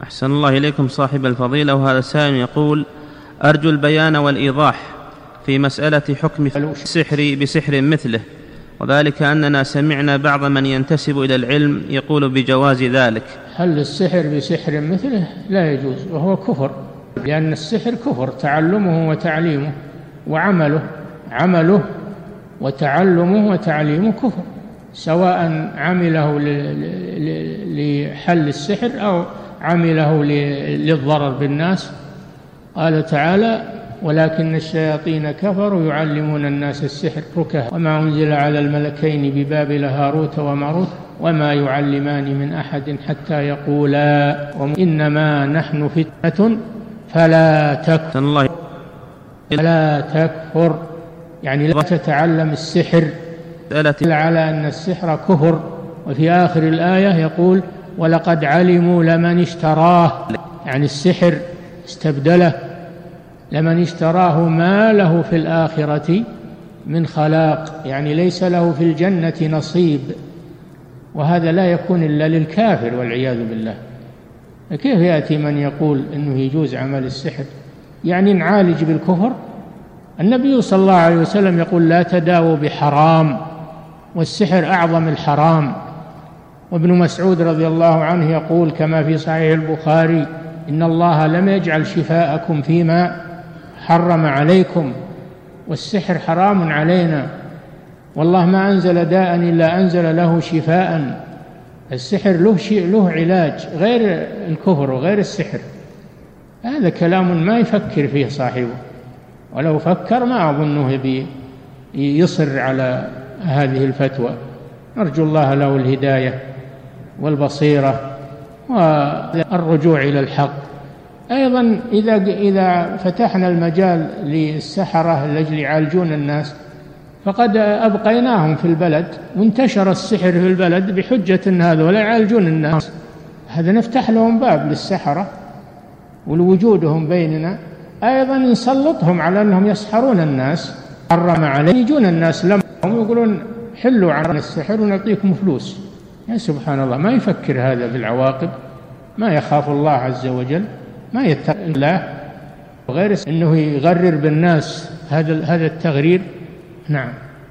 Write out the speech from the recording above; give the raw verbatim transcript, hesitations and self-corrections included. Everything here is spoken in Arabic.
أحسن الله إليكم صاحب الفضيلة. وهذا سائل يقول: أرجو البيان والإيضاح في مسألة حكم السحر بسحر مثله، وذلك أننا سمعنا بعض من ينتسب إلى العلم يقول بجواز ذلك. هل السحر بسحر مثله؟ لا يجوز، وهو كفر، لأن السحر كفر، تعلمه وتعليمه وعمله عمله وتعلمه وتعليمه كفر، سواء عمله لحل السحر أو عمله للضرر بالناس. قال تعالى: ولكن الشياطين كفروا يعلمون الناس السحر وما أنزل على الملكين ببابل هاروت وماروت وما يعلمان من أحد حتى يقولا إنما نحن فتنة فلا تكفر فلا تكفر، يعني لا تتعلم السحر، على أن السحر كفر. وفي آخر الآية يقول: ولقد علموا لمن اشتراه، يعني السحر استبدله، لمن اشتراه ما له في الآخرة من خلاق، يعني ليس له في الجنة نصيب. وهذا لا يكون إلا للكافر والعياذ بالله. كيف يأتي من يقول إنه يجوز عمل السحر يعني نعالج بالكفر؟ النبي صلى الله عليه وسلم يقول: لا تداووا بحرام، والسحر أعظم الحرام. وابن مسعود رضي الله عنه يقول كما في صحيح البخاري: إن الله لم يجعل شفاءكم فيما حرم عليكم، والسحر حرام علينا، والله ما أنزل داء إلا أنزل له شفاء. السحر له شيء، له علاج غير الكفر وغير السحر. هذا كلام ما يفكر فيه صاحبه، ولو فكر ما أظنه يصر على هذه الفتوى. نرجو الله له الهداية والبصيرة والرجوع إلى الحق. أيضا إذا إذا فتحنا المجال للسحرة لأجل يعالجون الناس، فقد أبقيناهم في البلد وانتشر السحر في البلد بحجة أن هذولا يعالجون الناس. هذا نفتح لهم باب للسحرة ولوجودهم بيننا. أيضا نسلطهم على أنهم يسحرون الناس، حرم عليهم، يجون الناس لهم يقولون: حلوا عن السحر ونعطيكم فلوس. يا سبحان الله، ما يفكر هذا بالعواقب، ما يخاف الله عز وجل، ما يتقي الله، وغير أنه يغرر بالناس هذا هذا التغرير. نعم.